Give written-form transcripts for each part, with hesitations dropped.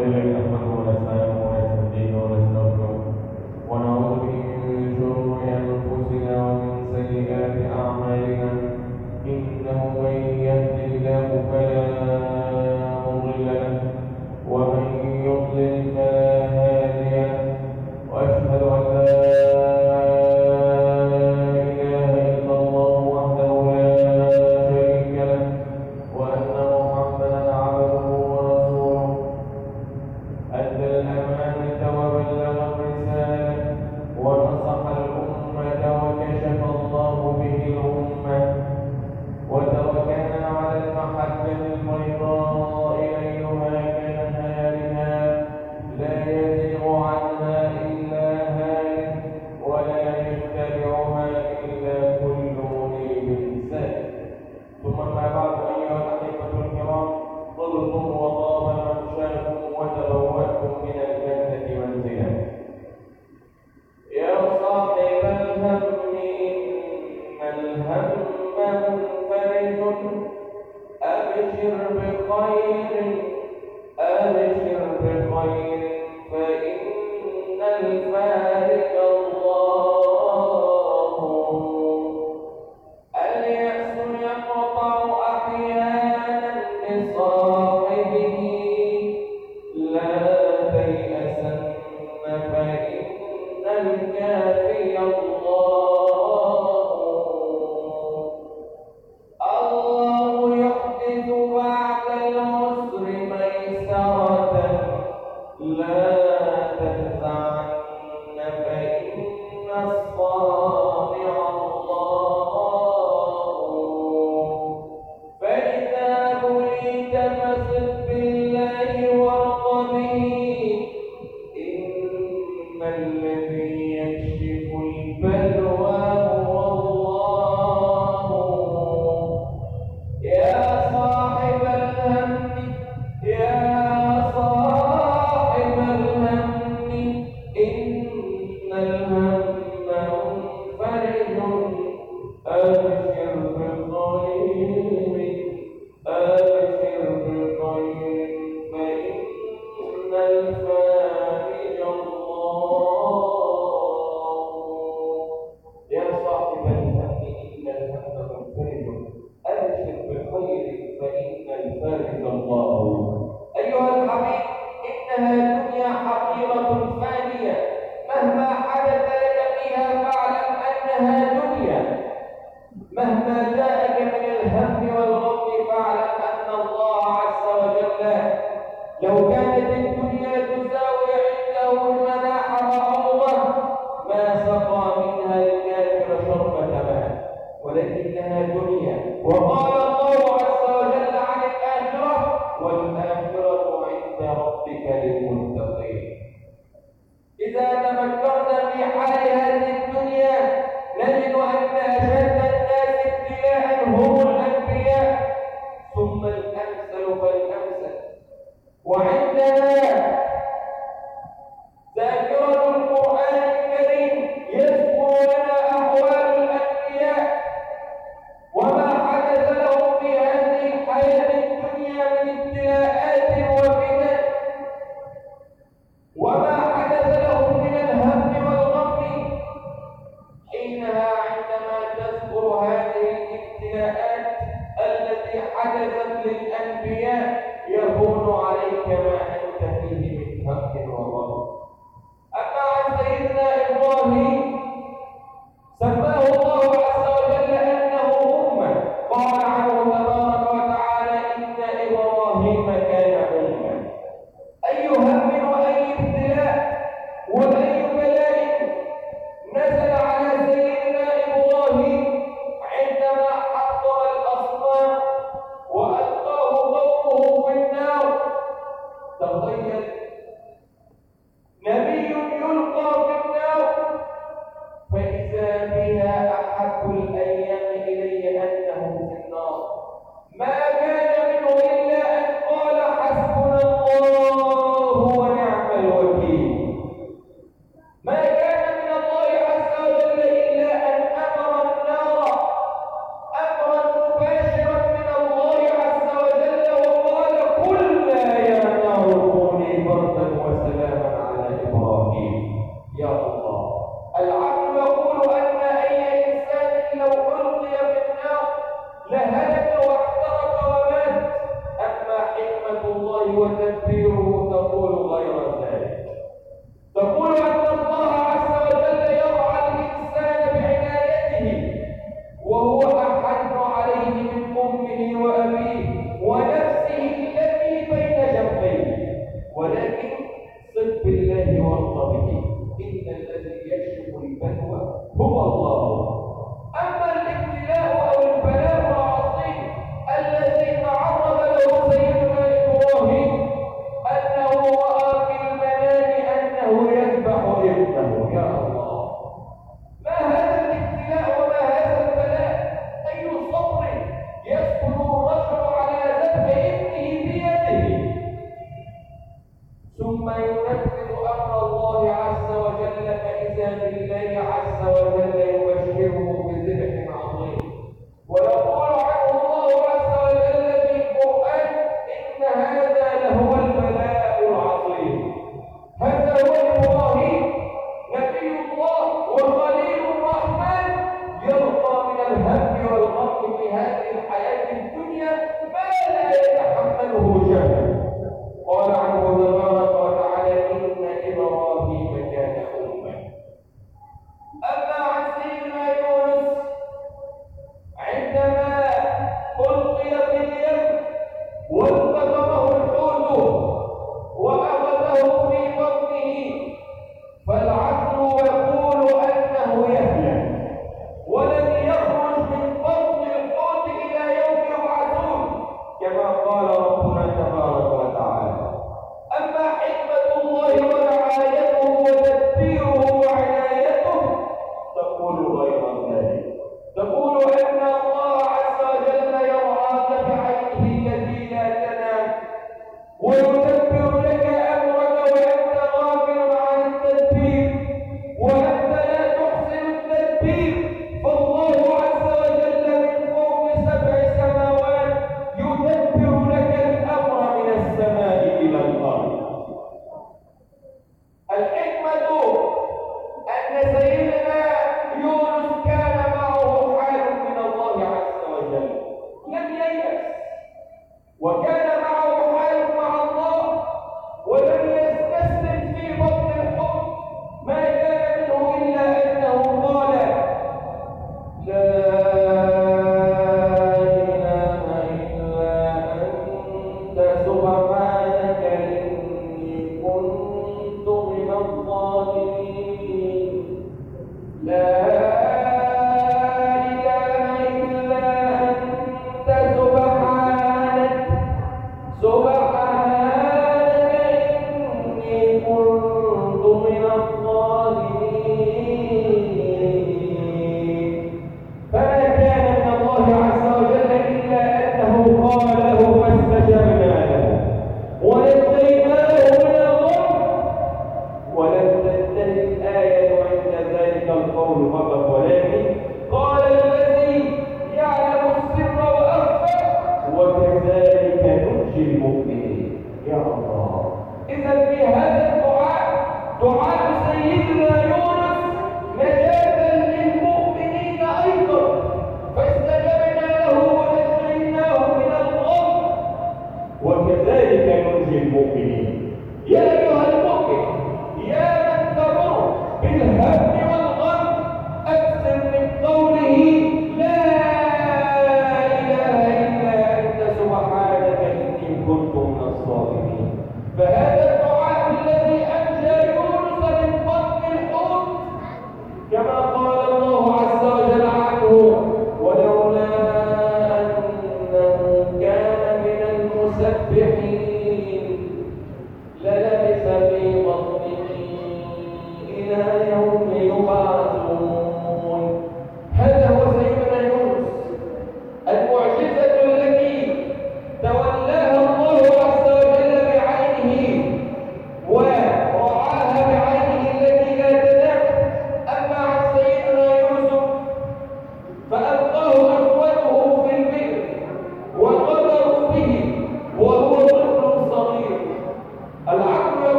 لله نحمده ونستعينه ونستهديه ونستغفره ونعوذ به من شرور أنفسنا ومن سيئات أعمالنا إنه من يهد الله فلا مضل له ومن يضلل فلا هادي له وأشهد أن لا إله إلا الله وحده لا شريك له وأن محمدا عبده ورسوله أدى الأمانة وبلغ الرسالة ونصح الأمة وكشف الله به الأمة وتركنا على المحجة البيضاء ليلها كنهارها لا يزيغ عنها إلا هالك ولا يتبعها إلا كل منيب سالك ثم ما بعد أيها الأحبة الكرام طبتم وطاب ممشاكم وتبوأتم من الجنة منزلا يا صاحب الهم إن الهم منفرج أبشر بخير أبشر بخير فإن الفارق الله اليأس يقطع أحيانا لصاحبه لا تيأسن فإن الكافي الله يحدث بعد العسر ميسرة لا تنزعن فإن الصانع الله فإذا بليت فصد بالله وارقبه إن الذي يكشف البلوى هو الله يا صاحب الهم يا صاحب الهم إن الهم منفرج أبشر بخير أبشر بخير فإن الفارج الله يا صاحب الهم إن الهم منفرج أبشر بخير فإن الفارج الله أيها الحبيب إنها دنيا حقيرة فانية مهما حدث لك فيها فاعلم أنها دنيا مهما جاءك من الهم والغم فاعلم أن الله عز وجل لو كانت الدنيا تساوي عنده المناح وعوضه ما سقى منها الكافر شربة ماء ولكنها دنيا وقال الله عز وجل عن الآخرة والآخرة عند ربك للمتقين إذا تفكرت في حال هذه الدنيا نجد أن أشد الناس ابتلاء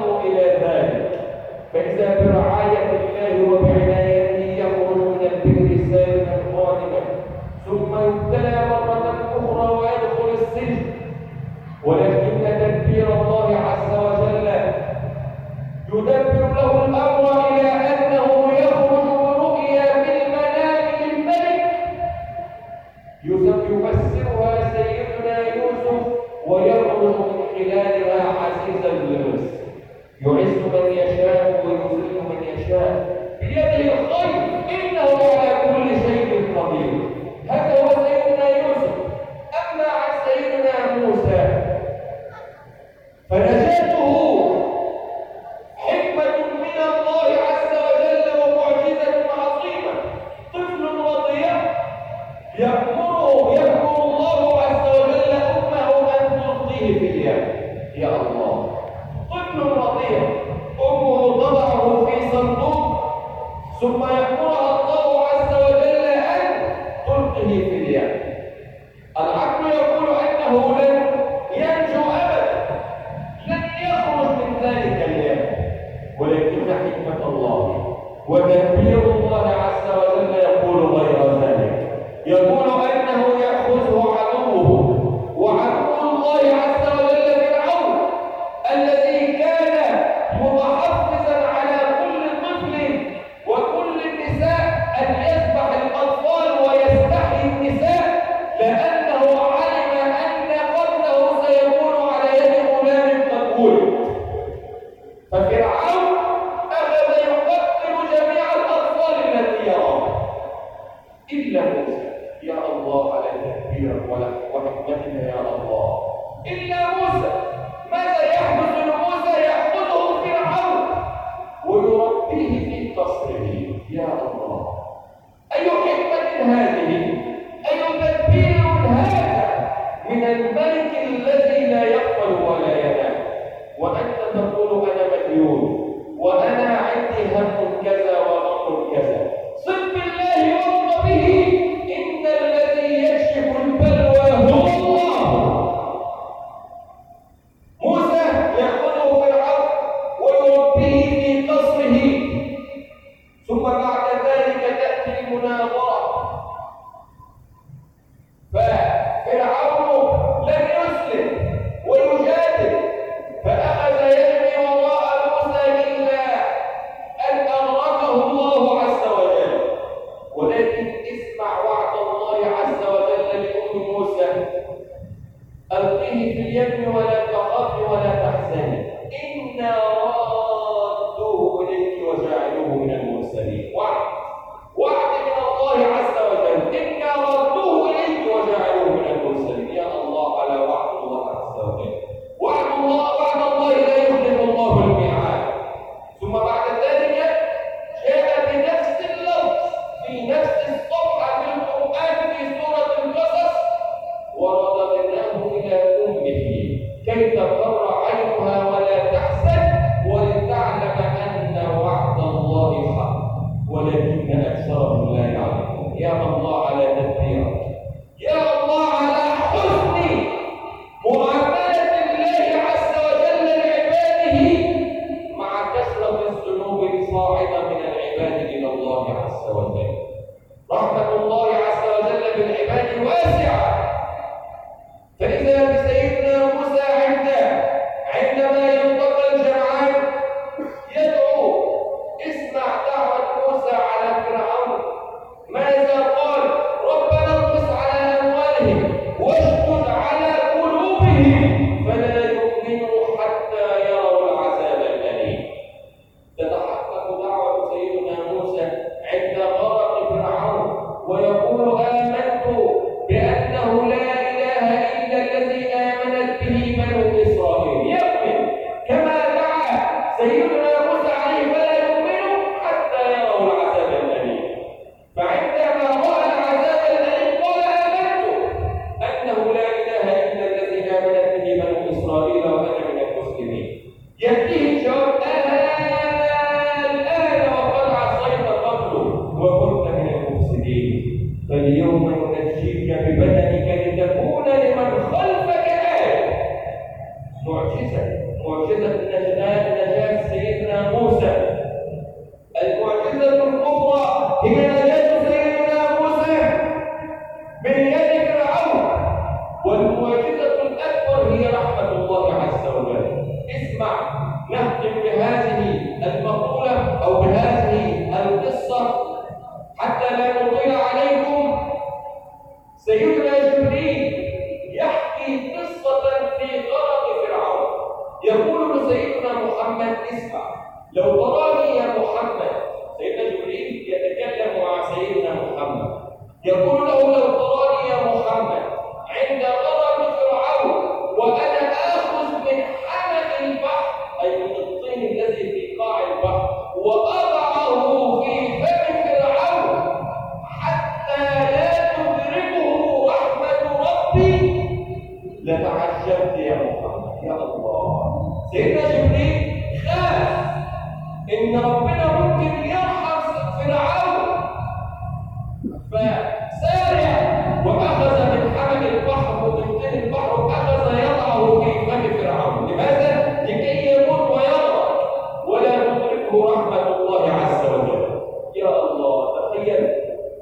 يضطر إلى ذلك، فإذا برعاية الله وبعنايته يخرج من البئر سالما غانما، ثم يبتلى مرة أخرى ويدخل السجن، ولكن تدبير الله عز وجل يدبر له الأمر إلى أنه يخرج برؤيا في المنام للملك يفسرها سيدنا يوسف، ويخرج من خلالها عزيزا لمصر، يعز من يشاء ويذل من يشاء بيده الخير، إنه على كل شيء قدير. هذا هو سيدنا يوسف. أما عن سيدنا موسى فنجاته حكمة من الله عز وجل ومعجزة عظيمة. طفل رضيع يأمر الله عز وجل أمه أن تلقيه في اليم. يا الله، طفل رضيع أمه تضعه في صندوق ثم يأمرها الله عز وجل أن تلقيه في اليم. العقل يقول أنه لن ينجو أبدا، لن يخرج من ذلك اليم، ولكن حكمة الله وتدبير الله عز وجل يقول غير ذلك، يقول أنه يأخذه عدوه وعدو الله عز وجل فرعون الذي كان متحفظا على كل طفل وكل النساء أن يذبح الأطفال ويستحيي النساء، لأنه علم أن قتله سيكون على يد غلام قد ففرعون أخذ يقتل جميع الأطفال التي يراها إلا موسى. يا الله على تدبيرك وحكمتك يا الله. إلا موسى، ماذا يحدث لموسى؟ يأخذه فرعون ويربيه في قصره. يا الله، أي حكمة هذه، أي تدبير هذا من الملك الذي لا يغفل ولا ينام، وأنت تقول أنا مديون وأنا عندي هم كذا وأمر كذا. صد بالله وارض به، إن الذي يكشف البلوى هو الله. موسى يأخذه فرعون ويربيه في قصره، ثم بعد ذلك تأتي المناظرة، ففرعون لم يسلم ويجادل، فأخذ يجري وراء موسى إلا أن أغرقه الله عز وجل. ولكن اسمع وعد الله عز وجل لأم موسى: ألقيه في اليم ولا تخافي ولا تحزني، إنا رادوه إليك وجاعلوه من المرسلين. وعد من الله عز وجل: إنا ردوه إليك وجعلوه من المرسلين. يا الله على وعد الله عز وجل. وعد الله لا يخلف الله الميعاد. ثم بعد ذلك جاء بنفس اللفظ في نفس الصفحة في القرآن في سورة القصص: ورددناه إلى أمه كي تقر عينها ولا تحزن ولتعلم أن وعد الله حق ولكن أكثرهم لا يعلمون. يا الله على تدبيرك، يا الله على حسن معاملة الله عز وجل لعباده مع كثرة الذنوب الصاعدة من العباد إلى الله عز وجل. رحمة الله عز وجل بالعباد واسعة، فإذا بسيدنا موسى عندما يلتقى الجمعان يدعو. اسمع دعوة موسى على فرعون، ماذا قال؟ ربنا اطمس على أموالهم واشدد على قلوبهم فلا يؤمنوا حتى يروا العذاب الأليم. تتحقق دعوة سيدنا موسى عند غرق معجزة نجاة سيدنا موسى. المعجزة الكبرى هي نجاة سيدنا موسى من يد فرعون، والمعجزة الأكبر هي رحمة الله عز وجل. اسمع، نختم بهذه المقولة أو بهذه القصة حتى لا نطيل عليكم. سيدنا جبريل يحكي قصة في غرق فرعون، يقول لسيدنا محمد: اسمع، لو تراني يا محمد. سيدنا جبريل يتكلم مع سيدنا محمد، يقول له: لو تراني يا محمد عند غرق فرعون وأنا آخذ من حمل البحر، أي من الطين الذي في قاع البحر، وأضعه في فم فرعون حتى لا تدركه رحمة ربي، لتعجبت يا محمد. يا الله، سيدنا جبريل خاف إن ربنا ممكن يرحم فرعون، فسارع وأخذ من حمل البحر ومن طين البحر وأخذ يضعه في فم فرعون. لماذا؟ لكي يموت ويغرق ولا تدركه رحمة الله عز وجل. يا الله، تخيل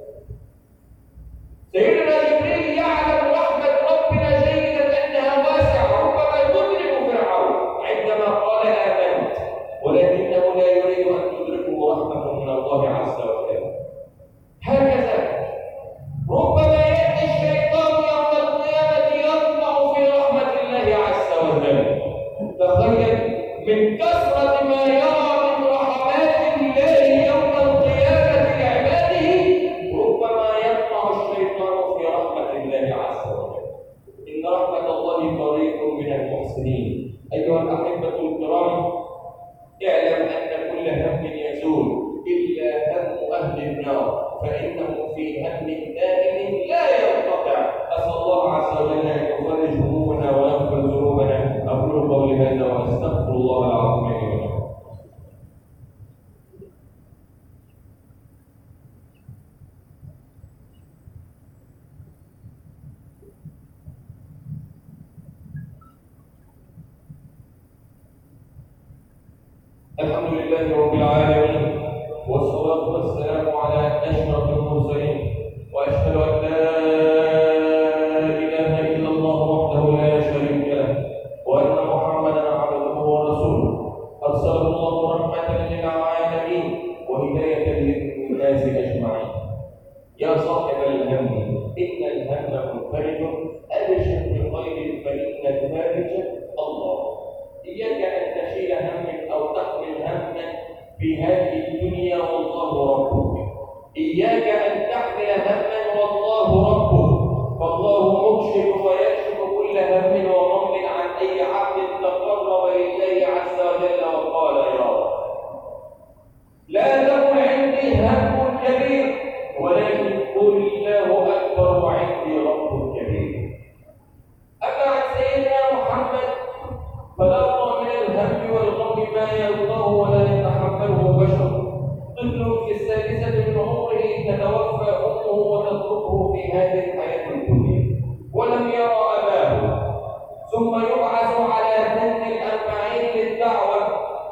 سيدنا جبريل يعلم رحمة ربنا جيدا أنها واسعة، ربما تدرك فرعون عندما قال آمنت، ولكنه لا يريد أن تدركه رحمة من الله عز وجل. هكذا ربما يأتي الشيطان يوم القيامة يطمع في رحمة الله عز وجل. تخيل من كثرة ما يرى من رحمات الله يوم القيامة لعباده، ربما يطمع الشيطان في رحمة الله عز وجل. إن رحمة الله قريب من المحسنين. أيها الأحبة الكرام، اعلم أن كل هم يزول إلا هم أهل النار، فإنهم في هم دائم لا ينقطع. أسأل الله عز وجل أن يفرج همومنا ويغفر ذنوبنا. أقول قولي هذا وأستغفر الله العظيم لي ولكم. الحمد لله رب العالمين، والصلاة والسلام على أشرف المرسلين، وأشهد أن لا إله إلا الله وحده لا شريك له، وأن محمدًا عبده ورسوله، أرسله الله رحمة للعالمين وهداية للناس أجمعين. يا صاحب الهم، إن الهم منفرج، أبشر بخير فإن الفارج الله. إياك أن تشيل هم أو تحمل هما في هذه الدنيا والله ربك. إياك أن تحمل هما والله ربك، فالله مكشف ويكشف كل هم وغم عن أي عبد تقرب لله عز وجل وقال: يا رب، لا تكن عندي هم كبير، ولكن قل الله أكبر وعندي رب كبير. أما عن سيدنا محمد فلا من الهم والغم ما يرضاه ولا يتحمله بشر. طفل في السادسة من عمره تتوفى أمه وتتركه في هذه الحياة الدنيا ولم يرى أباه، ثم يبعث على سن 40 للدعوة،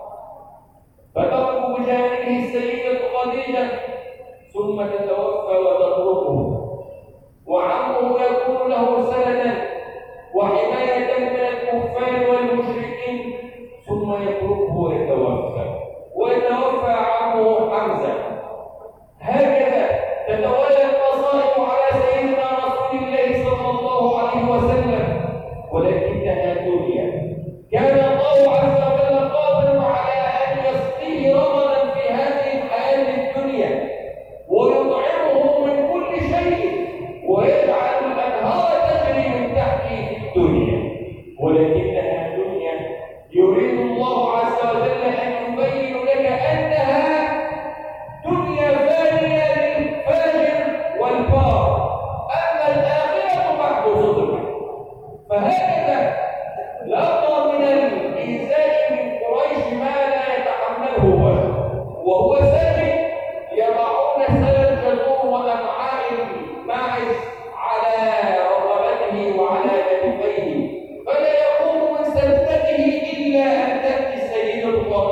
فتقف بجانبه السيدة خديجة، ثم تتوفى وتتركه، وعمه يكون له سندا وحماية من الكفار والمشركين، ثم يتركه ويتوفى عمه حمزة. هكذا تتوالى المصائب على سيدنا رسول الله صلى الله عليه وسلم، ولكنها دنيا. كان الله عز وجل قادر على أن يسقيه رمدا في هذه الحياة الدنيا ويطعمه من كل شيء ويجعل الأنهار تجري من تحته في الدنيا، ولكنها دنيا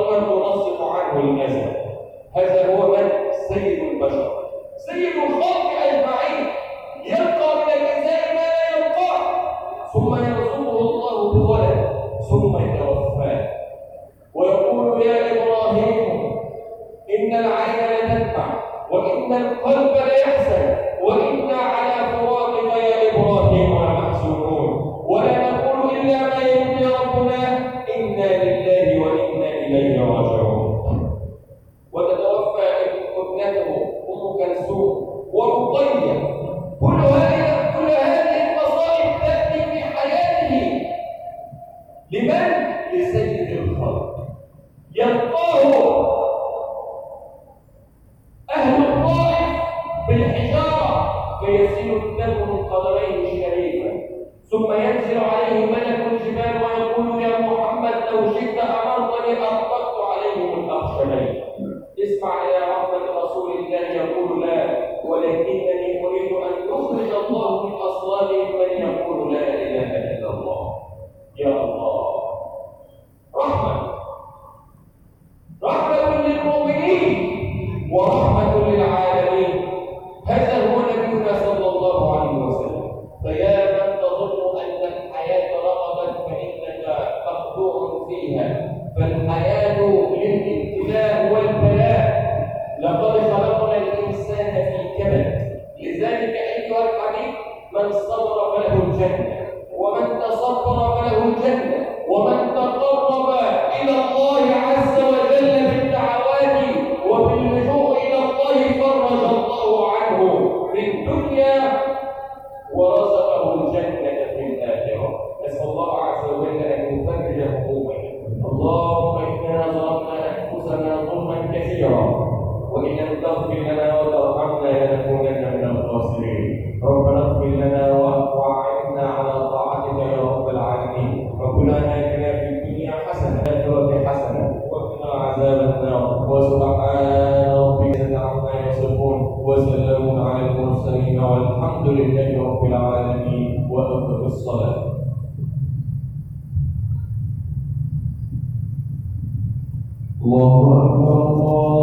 ومن تنصف عنه الأذى. هذا هو من؟ سيد البشر، سيد الخلق أجمعين، يبقى من الإنسان ما لا يبقى، ثم يرزقه الله بولد، ثم يتوفاه ويقول يا إبراهيم إن العين لتدمع وإن القلب ليحزن وإنا على فراقك يا إبراهيم لمحزونون، ولا نقول إلا ما يرضي ربنا إنا لله وإنا إليه راجعون. وتتوفى ابنته أم كلثوم ورقية. كل هذه المصائب تأتي في حياته لمن؟ لسيد الخلق. يلقاه أهل الطائف بالحجارة فيسيل الدم من قدميه الشريفة، ثم ينزل عليه ملك الجبال ويقول يا محمد لو شئت أمرتني أطلقت عليهم الأخشبين. اسمع إلى رحمة رسول الله يقول لا، ولكنني أريد أن يخرج الله من أصلابهم من يقول لا إله إلا الله. يا الله، رحمة للمؤمنين ورحمة للعالمين. هذا هو نبينا صلى الله عليه وسلم. فيا من تظن أن الحياة رغبت فإنك مخدوع فيها، فالحياة للابتلاء والبلاء. لقد خلقنا الإنسان في كبد، لذلك أيها الحبيب من صبر فله الجنة، ومن تصبر فله الجنة، ومن تقرب إلى الله عز وجل بالدعوات وباللجوء إلى الله فرج الله عنه في الدنيا ورزقه الجنة في الآخرة. نسأل الله عز وجل أن يفرج همومنا. اللهم إنا ظلمنا أنفسنا ظلما كثيرا، وإن لم تغفر لنا وترحمنا لنكونن من الخاسرين. ربنا اغفر لنا وأعنا على طاعتك يا رب العالمين. ربنا آتنا في الدنيا حسنة وفي الآخرة حسنة وقنا عذاب النار. وسبحان ربك عما يصفون وسلام على المرسلين والحمد لله رب العالمين. وأقم الصلاة. الله أكبر.